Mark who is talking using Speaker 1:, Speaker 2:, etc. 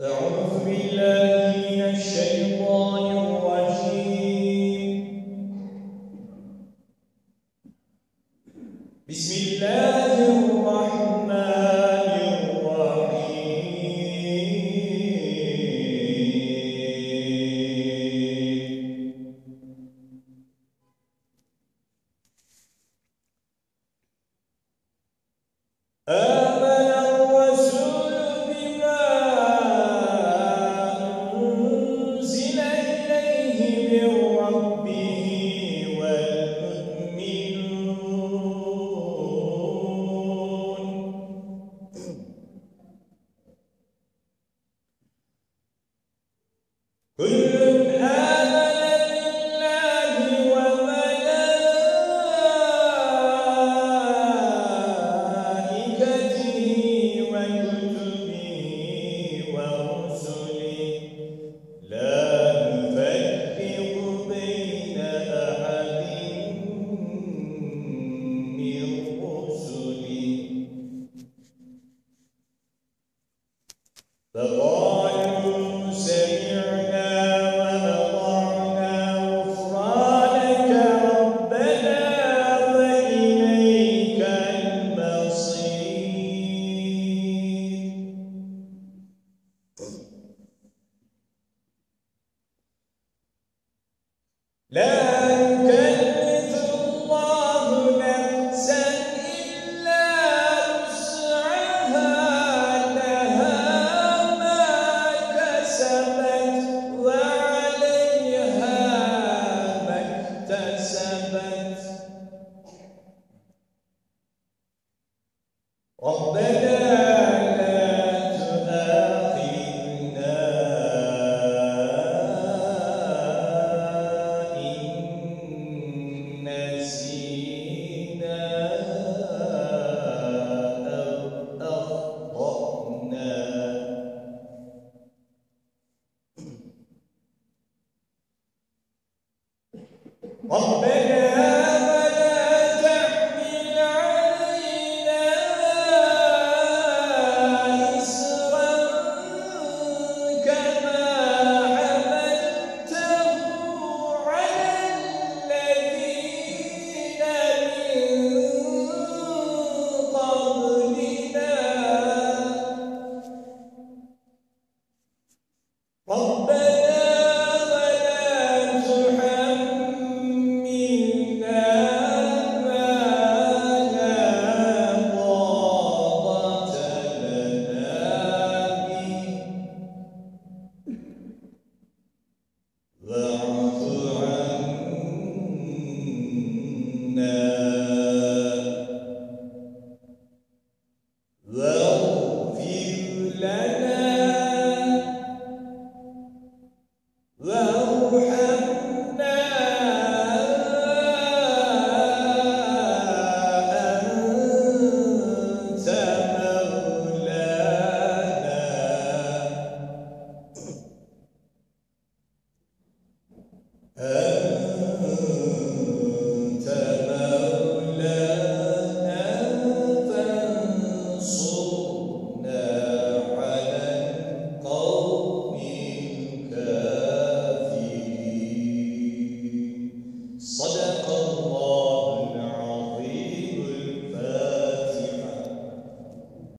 Speaker 1: أعوذ بالله من الشيطان الرجيم. بسم الله الرحمن الرحيم. آمن الرسول بما أنزل إليه من ربه والمؤمنون كل آمن بالله وملائكته وكتبه ورسله لا نفرق بين أحد من رسله فقالوا سمعنا وأطعنا غفرانك ربنا وإليك المصير. لا يكلف الله نفسا إلا وسعها لها ما كسبت وعليها ما اكتسبت ربنا لا تؤاخذنا إن نسينا أو أخطأنا ربنا